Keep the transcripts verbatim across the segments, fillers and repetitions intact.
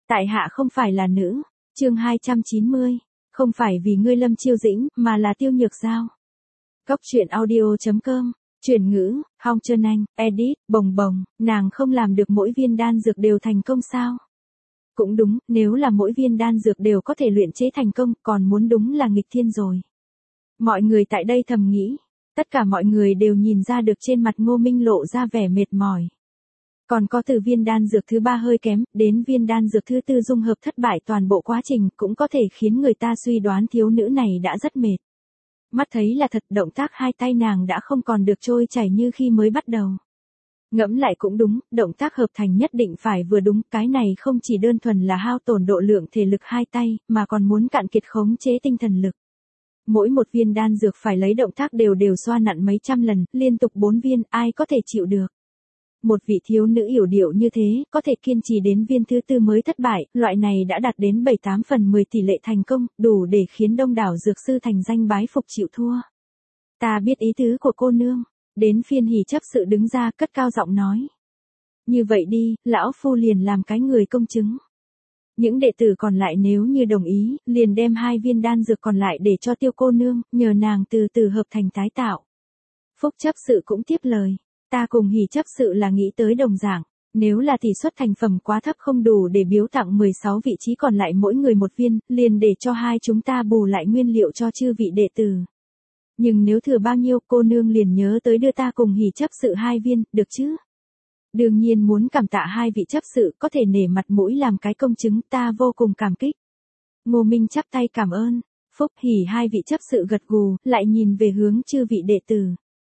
Tại hạ không phải là nữ. Chương hai trăm chín mươi. Không phải vì ngươi Lâm Chiêu Dĩnh, mà là Tiêu Nhược Giao. Cốc truyện audio chấm com. Chuyển ngữ, Hong Trân Anh, edit, bồng bồng, nàng không làm được mỗi viên đan dược đều thành công sao? Cũng đúng, nếu là mỗi viên đan dược đều có thể luyện chế thành công, còn muốn đúng là nghịch thiên rồi. Mọi người tại đây thầm nghĩ. Tất cả mọi người đều nhìn ra được trên mặt Ngô Minh lộ ra vẻ mệt mỏi. Còn có từ viên đan dược thứ ba hơi kém, đến viên đan dược thứ tư dung hợp thất bại, toàn bộ quá trình cũng có thể khiến người ta suy đoán thiếu nữ này đã rất mệt. Mắt thấy là thật, động tác hai tay nàng đã không còn được trôi chảy như khi mới bắt đầu. Ngẫm lại cũng đúng, động tác hợp thành nhất định phải vừa đúng, cái này không chỉ đơn thuần là hao tổn độ lượng thể lực hai tay, mà còn muốn cạn kiệt khống chế tinh thần lực. Mỗi một viên đan dược phải lấy động tác đều đều xoa nặn mấy trăm lần, liên tục bốn viên, ai có thể chịu được. Một vị thiếu nữ yểu điệu như thế, có thể kiên trì đến viên thứ tư mới thất bại, loại này đã đạt đến bảy tám phần mười tỷ lệ thành công, đủ để khiến đông đảo dược sư thành danh bái phục chịu thua. Ta biết ý tứ của cô nương. Đến phiên Hỉ chấp sự đứng ra cất cao giọng nói. Như vậy đi, lão phu liền làm cái người công chứng. Những đệ tử còn lại nếu như đồng ý, liền đem hai viên đan dược còn lại để cho Tiêu cô nương, nhờ nàng từ từ hợp thành tái tạo. Phúc chấp sự cũng tiếp lời. Ta cùng Hỉ chấp sự là nghĩ tới đồng dạng, nếu là tỷ suất thành phẩm quá thấp không đủ để biếu tặng mười sáu vị trí còn lại mỗi người một viên, liền để cho hai chúng ta bù lại nguyên liệu cho chư vị đệ tử. Nhưng nếu thừa bao nhiêu, cô nương liền nhớ tới đưa ta cùng Hỉ chấp sự hai viên, được chứ? Đương nhiên muốn cảm tạ hai vị chấp sự có thể nể mặt mũi làm cái công chứng, ta vô cùng cảm kích. Ngô Minh chắp tay cảm ơn. Phúc Hỉ hai vị chấp sự gật gù, lại nhìn về hướng chư vị đệ tử.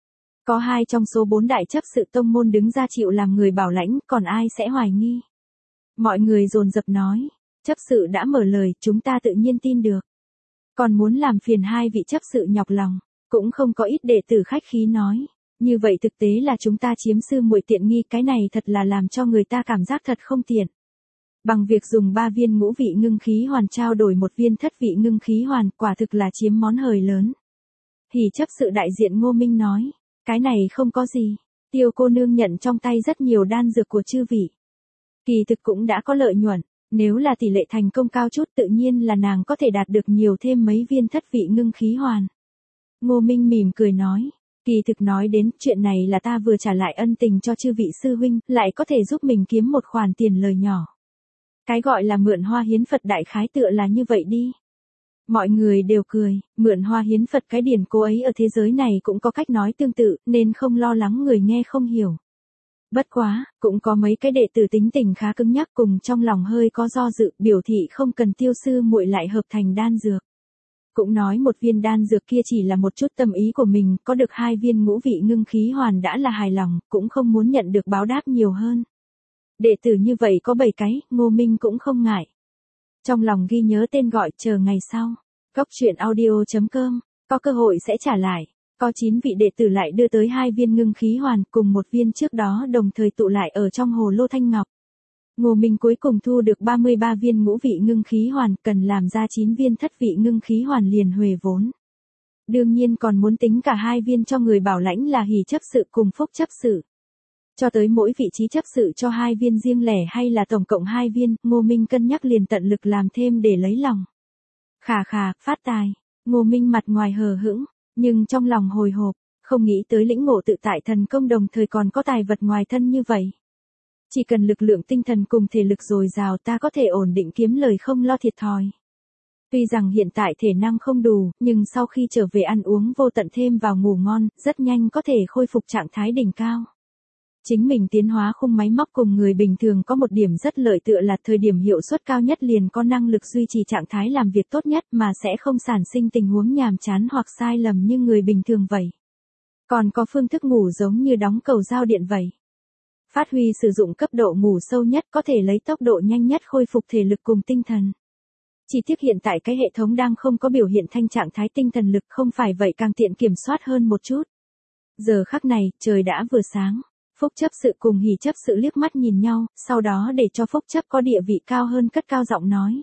Có hai trong số bốn đại chấp sự tông môn đứng ra chịu làm người bảo lãnh, còn ai sẽ hoài nghi? Mọi người dồn dập nói, chấp sự đã mở lời, chúng ta tự nhiên tin được. Còn muốn làm phiền hai vị chấp sự nhọc lòng, cũng không có ít đệ tử khách khí nói. Như vậy thực tế là chúng ta chiếm sư muội tiện nghi, cái này thật là làm cho người ta cảm giác thật không tiện. Bằng việc dùng ba viên ngũ vị ngưng khí hoàn trao đổi một viên thất vị ngưng khí hoàn, quả thực là chiếm món hời lớn. Hỉ chấp sự đại diện Ngô Minh nói. Cái này không có gì, Tiêu cô nương nhận trong tay rất nhiều đan dược của chư vị. Kỳ thực cũng đã có lợi nhuận, nếu là tỷ lệ thành công cao chút tự nhiên là nàng có thể đạt được nhiều thêm mấy viên thất vị ngưng khí hoàn. Ngô Minh mỉm cười nói, kỳ thực nói đến chuyện này là ta vừa trả lại ân tình cho chư vị sư huynh, lại có thể giúp mình kiếm một khoản tiền lời nhỏ. Cái gọi là mượn hoa hiến Phật đại khái tựa là như vậy đi. Mọi người đều cười, mượn hoa hiến Phật, cái điển cố ấy ở thế giới này cũng có cách nói tương tự, nên không lo lắng người nghe không hiểu. Bất quá, cũng có mấy cái đệ tử tính tình khá cứng nhắc cùng trong lòng hơi có do dự, biểu thị không cần Tiêu sư muội lại hợp thành đan dược. Cũng nói một viên đan dược kia chỉ là một chút tâm ý của mình, có được hai viên ngũ vị ngưng khí hoàn đã là hài lòng, cũng không muốn nhận được báo đáp nhiều hơn. Đệ tử như vậy có bảy cái, Ngô Minh cũng không ngại. Trong lòng ghi nhớ tên gọi, chờ ngày sau. Cốc truyện audio chấm com, có cơ hội sẽ trả lại. Có chín vị đệ tử lại đưa tới hai viên ngưng khí hoàn, cùng một viên trước đó đồng thời tụ lại ở trong hồ lô thanh ngọc. Ngô Minh cuối cùng thu được ba mươi ba viên ngũ vị ngưng khí hoàn, cần làm ra chín viên thất vị ngưng khí hoàn liền huề vốn. Đương nhiên còn muốn tính cả hai viên cho người bảo lãnh là Hỉ chấp sự cùng Phúc chấp sự. Cho tới mỗi vị trí chấp sự cho hai viên riêng lẻ hay là tổng cộng hai viên, Ngô Minh cân nhắc liền tận lực làm thêm để lấy lòng. Khà khà, phát tài. Ngô Minh mặt ngoài hờ hững, nhưng trong lòng hồi hộp, không nghĩ tới lĩnh ngộ tự tại thần công đồng thời còn có tài vật ngoài thân như vậy. Chỉ cần lực lượng tinh thần cùng thể lực dồi dào ta có thể ổn định kiếm lời không lo thiệt thòi. Tuy rằng hiện tại thể năng không đủ, nhưng sau khi trở về ăn uống vô tận thêm vào ngủ ngon, rất nhanh có thể khôi phục trạng thái đỉnh cao. Chính mình tiến hóa khung máy móc cùng người bình thường có một điểm rất lợi tựa là thời điểm hiệu suất cao nhất liền có năng lực duy trì trạng thái làm việc tốt nhất mà sẽ không sản sinh tình huống nhàm chán hoặc sai lầm như người bình thường vậy. Còn có phương thức ngủ giống như đóng cầu giao điện vậy. Phát huy sử dụng cấp độ ngủ sâu nhất có thể lấy tốc độ nhanh nhất khôi phục thể lực cùng tinh thần. Chỉ tiếc hiện tại cái hệ thống đang không có biểu hiện thanh trạng thái tinh thần lực, không phải vậy càng tiện kiểm soát hơn một chút. Giờ khắc này, trời đã vừa sáng. Phúc chấp sự cùng Hỉ chấp sự liếc mắt nhìn nhau, sau đó để cho Phúc chấp có địa vị cao hơn cất cao giọng nói.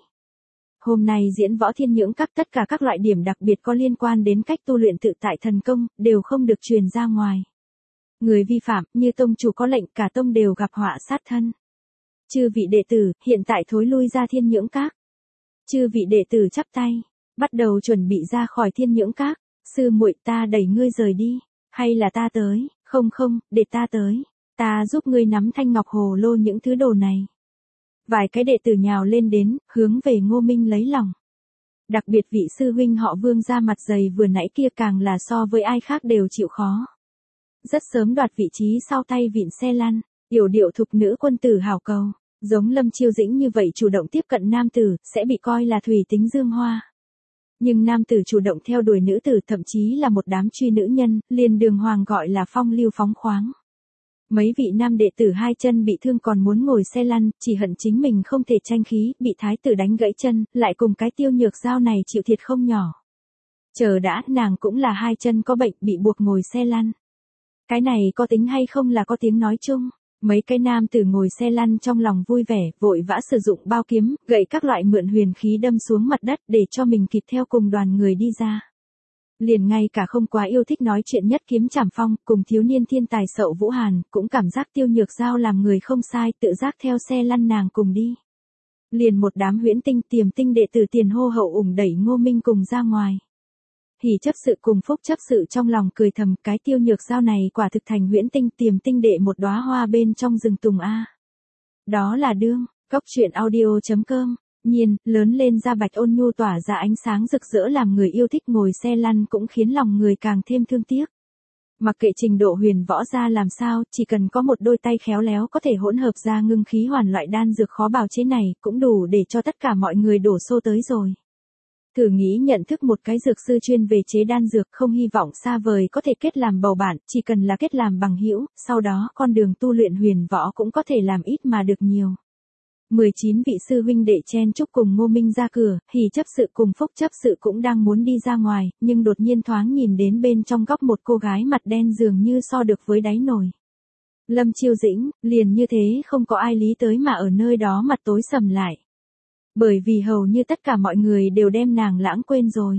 Hôm nay diễn võ thiên nhưỡng các tất cả các loại điểm đặc biệt có liên quan đến cách tu luyện tự tại thần công, đều không được truyền ra ngoài. Người vi phạm, như tông chủ có lệnh, cả tông đều gặp họa sát thân. Chư vị đệ tử, hiện tại thối lui ra Thiên Nhưỡng Các. Chư vị đệ tử chắp tay, bắt đầu chuẩn bị ra khỏi Thiên Nhưỡng Các. Sư muội, ta đẩy ngươi rời đi, hay là ta tới? Không không, để ta tới. Ta giúp ngươi nắm thanh ngọc hồ lô những thứ đồ này. Vài cái đệ tử nhào lên đến, hướng về Ngô Minh lấy lòng. Đặc biệt vị sư huynh họ Vương ra mặt dày vừa nãy kia càng là so với ai khác đều chịu khó. Rất sớm đoạt vị trí sau tay vịn xe lăn, yểu điệu thục nữ quân tử hảo cầu. Giống Lâm Chiêu Dĩnh như vậy chủ động tiếp cận nam tử, sẽ bị coi là thủy tính dương hoa. Nhưng nam tử chủ động theo đuổi nữ tử thậm chí là một đám truy nữ nhân, liền đường hoàng gọi là phong lưu phóng khoáng. Mấy vị nam đệ tử hai chân bị thương còn muốn ngồi xe lăn, chỉ hận chính mình không thể tranh khí, bị thái tử đánh gãy chân, lại cùng cái Tiêu Nhược Giao này chịu thiệt không nhỏ. Chờ đã, nàng cũng là hai chân có bệnh bị buộc ngồi xe lăn. Cái này có tính hay không là có tiếng nói chung. Mấy cái nam tử ngồi xe lăn trong lòng vui vẻ, vội vã sử dụng bao kiếm, gậy các loại mượn huyền khí đâm xuống mặt đất để cho mình kịp theo cùng đoàn người đi ra. Liền ngay cả không quá yêu thích nói chuyện nhất Kiếm Trảm Phong, cùng thiếu niên thiên tài Sậu Vũ Hàn, cũng cảm giác Tiêu Nhược Giao làm người không sai, tự giác theo xe lăn nàng cùng đi. Liền một đám huyễn tinh tiềm tinh đệ tử tiền hô hậu ủng đẩy Ngô Minh cùng ra ngoài. Hỉ chấp sự cùng phúc chấp sự trong lòng cười thầm, cái Tiêu Nhược Giao này quả thực thành huyễn tinh tiềm tinh đệ một đóa hoa bên trong rừng tùng a. Đó là đương, cốc truyện audio chấm com. Nhiên, lớn lên da bạch ôn nhu tỏa ra ánh sáng rực rỡ làm người yêu thích ngồi xe lăn cũng khiến lòng người càng thêm thương tiếc. Mặc kệ trình độ huyền võ ra làm sao, chỉ cần có một đôi tay khéo léo có thể hỗn hợp ra ngưng khí hoàn loại đan dược khó bào chế này, cũng đủ để cho tất cả mọi người đổ xô tới rồi. Thử nghĩ nhận thức một cái dược sư chuyên về chế đan dược, không hy vọng xa vời có thể kết làm bầu bạn, chỉ cần là kết làm bằng hữu, sau đó con đường tu luyện huyền võ cũng có thể làm ít mà được nhiều. mười chín vị sư huynh đệ chen chúc cùng Ngô Minh ra cửa, Hỉ chấp sự cùng phúc chấp sự cũng đang muốn đi ra ngoài, nhưng đột nhiên thoáng nhìn đến bên trong góc một cô gái mặt đen dường như so được với đáy nồi. Lâm Chiêu Dĩnh, liền như thế không có ai lý tới mà ở nơi đó mặt tối sầm lại. Bởi vì hầu như tất cả mọi người đều đem nàng lãng quên rồi.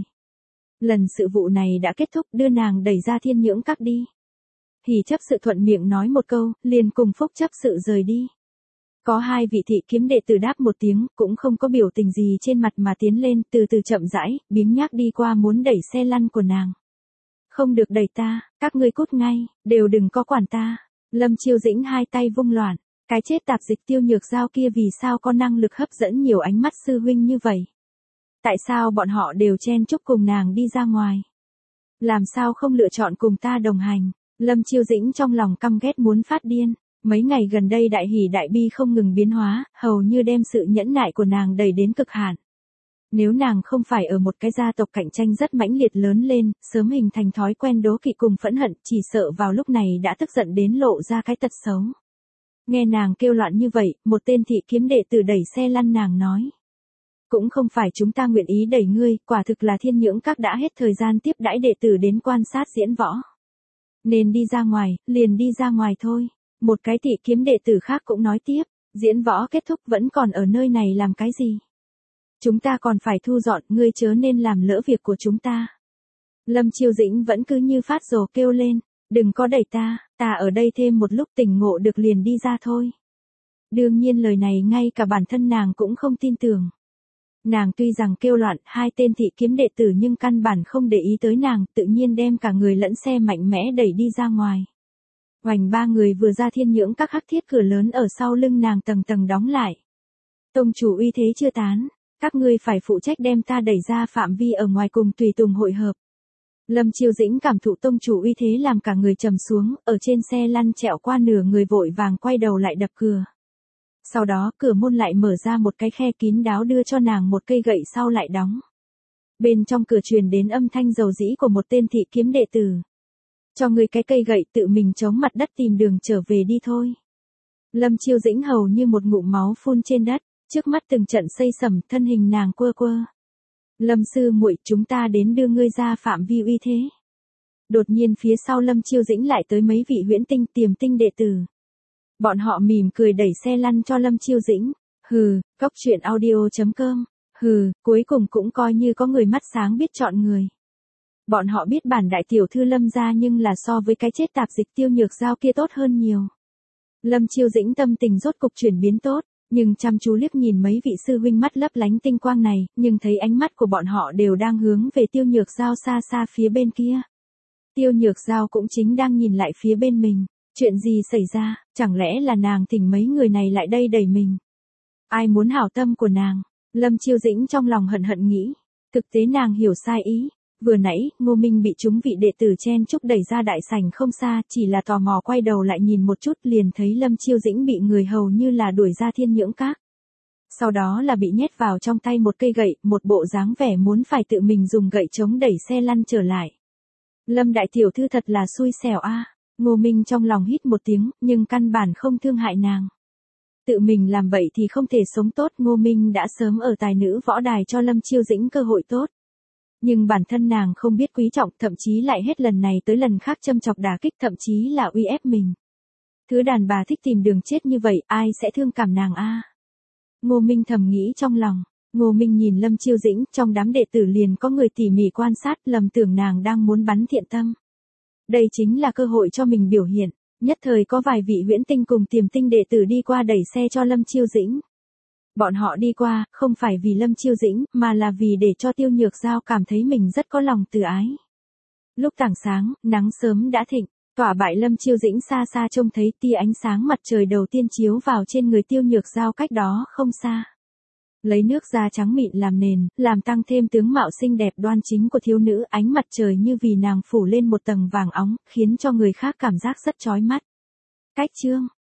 Lần sự vụ này đã kết thúc, đưa nàng đẩy ra Thiên Nhưỡng Các đi. Hỉ chấp sự thuận miệng nói một câu, liền cùng phúc chấp sự rời đi. Có hai vị thị kiếm đệ tử đáp một tiếng, cũng không có biểu tình gì trên mặt mà tiến lên, từ từ chậm rãi, biếng nhác đi qua muốn đẩy xe lăn của nàng. Không được đẩy ta, các ngươi cút ngay, đều đừng có quản ta. Lâm Chiêu Dĩnh hai tay vung loạn, cái chết tạp dịch Tiêu Nhược Giao kia vì sao có năng lực hấp dẫn nhiều ánh mắt sư huynh như vậy? Tại sao bọn họ đều chen chúc cùng nàng đi ra ngoài? Làm sao không lựa chọn cùng ta đồng hành? Lâm Chiêu Dĩnh trong lòng căm ghét muốn phát điên. Mấy ngày gần đây đại hỉ đại bi không ngừng biến hóa, hầu như đem sự nhẫn nại của nàng đẩy đến cực hạn. Nếu nàng không phải ở một cái gia tộc cạnh tranh rất mãnh liệt lớn lên, sớm hình thành thói quen đố kỵ cùng phẫn hận, chỉ sợ vào lúc này đã tức giận đến lộ ra cái tật xấu. Nghe nàng kêu loạn như vậy, một tên thị kiếm đệ tử đẩy xe lăn nàng nói. Cũng không phải chúng ta nguyện ý đẩy ngươi, quả thực là Thiên Nhưỡng Các đã hết thời gian tiếp đãi đệ tử đến quan sát diễn võ. Nên đi ra ngoài, liền đi ra ngoài thôi. Một cái thị kiếm đệ tử khác cũng nói tiếp, diễn võ kết thúc vẫn còn ở nơi này làm cái gì? Chúng ta còn phải thu dọn, ngươi chớ nên làm lỡ việc của chúng ta. Lâm Chiêu Dĩnh vẫn cứ như phát rồ kêu lên, đừng có đẩy ta, ta ở đây thêm một lúc tỉnh ngộ được liền đi ra thôi. Đương nhiên lời này ngay cả bản thân nàng cũng không tin tưởng. Nàng tuy rằng kêu loạn hai tên thị kiếm đệ tử nhưng căn bản không để ý tới nàng, tự nhiên đem cả người lẫn xe mạnh mẽ đẩy đi ra ngoài. Hoành ba người vừa ra Thiên Nhưỡng Các hắc thiết cửa lớn ở sau lưng nàng tầng tầng đóng lại. Tông chủ uy thế chưa tán, các ngươi phải phụ trách đem ta đẩy ra phạm vi ở ngoài cùng tùy tùng hội hợp. Lâm Chiêu Dĩnh cảm thụ tông chủ uy thế làm cả người trầm xuống, ở trên xe lăn trẹo qua nửa người vội vàng quay đầu lại đập cửa. Sau đó cửa môn lại mở ra một cái khe kín đáo đưa cho nàng một cây gậy sau lại đóng. Bên trong cửa truyền đến âm thanh dầu dĩ của một tên thị kiếm đệ tử. Cho người cái cây gậy tự mình chống mặt đất tìm đường trở về đi thôi. Lâm Chiêu Dĩnh hầu như một ngụm máu phun trên đất, trước mắt từng trận xây sầm, thân hình nàng quơ quơ. Lâm sư muội, chúng ta đến đưa ngươi ra phạm vi uy thế. Đột nhiên phía sau Lâm Chiêu Dĩnh lại tới mấy vị huyễn tinh tiềm tinh đệ tử. Bọn họ mỉm cười đẩy xe lăn cho Lâm Chiêu Dĩnh. Hừ, cốc truyện audio chấm com. Hừ, cuối cùng cũng coi như có người mắt sáng biết chọn người. Bọn họ biết bản đại tiểu thư Lâm gia nhưng là so với cái chết tạp dịch Tiêu Nhược Giao kia tốt hơn nhiều. Lâm Chiêu Dĩnh tâm tình rốt cục chuyển biến tốt, Nhưng chăm chú liếc nhìn mấy vị sư huynh mắt lấp lánh tinh quang này, nhưng thấy ánh mắt của bọn họ đều đang hướng về Tiêu Nhược Giao xa xa phía bên kia. Tiêu Nhược Giao cũng chính đang nhìn lại phía bên mình. Chuyện gì xảy ra, chẳng lẽ là nàng thỉnh mấy người này lại đây đẩy mình? Ai muốn hảo tâm của nàng? Lâm Chiêu Dĩnh trong lòng hận hận nghĩ. Thực tế nàng hiểu sai ý. Vừa nãy, Ngô Minh bị chúng vị đệ tử chen chúc đẩy ra đại sảnh không xa, chỉ là tò mò quay đầu lại nhìn một chút liền thấy Lâm Chiêu Dĩnh bị người hầu như là đuổi ra thiên nhưỡng các. Sau đó là bị nhét vào trong tay một cây gậy, một bộ dáng vẻ muốn phải tự mình dùng gậy chống đẩy xe lăn trở lại. Lâm đại tiểu thư thật là xui xẻo a. Ngô Minh trong lòng hít một tiếng, nhưng căn bản không thương hại nàng. Tự mình làm vậy thì không thể sống tốt, Ngô Minh đã sớm ở tài nữ võ đài cho Lâm Chiêu Dĩnh cơ hội tốt. Nhưng bản thân nàng không biết quý trọng, thậm chí lại hết lần này tới lần khác châm chọc đả kích, thậm chí là uy ép mình. Thứ đàn bà thích tìm đường chết như vậy, ai sẽ thương cảm nàng a? Ngô Minh thầm nghĩ trong lòng. Ngô Minh nhìn Lâm Chiêu Dĩnh, trong đám đệ tử liền có người tỉ mỉ quan sát, lầm tưởng nàng đang muốn bắn thiện tâm. Đây chính là cơ hội cho mình biểu hiện. Nhất thời có vài vị huyễn tinh cùng tiềm tinh đệ tử đi qua đẩy xe cho Lâm Chiêu Dĩnh. Bọn họ đi qua, không phải vì Lâm Chiêu Dĩnh, mà là vì để cho Tiêu Nhược Giao cảm thấy mình rất có lòng từ ái. Lúc tảng sáng, nắng sớm đã thịnh, tỏa bại Lâm Chiêu Dĩnh xa xa trông thấy tia ánh sáng mặt trời đầu tiên chiếu vào trên người Tiêu Nhược Giao cách đó không xa. Lấy nước da trắng mịn làm nền, làm tăng thêm tướng mạo xinh đẹp đoan chính của thiếu nữ, ánh mặt trời như vì nàng phủ lên một tầng vàng óng, khiến cho người khác cảm giác rất chói mắt. Cách chương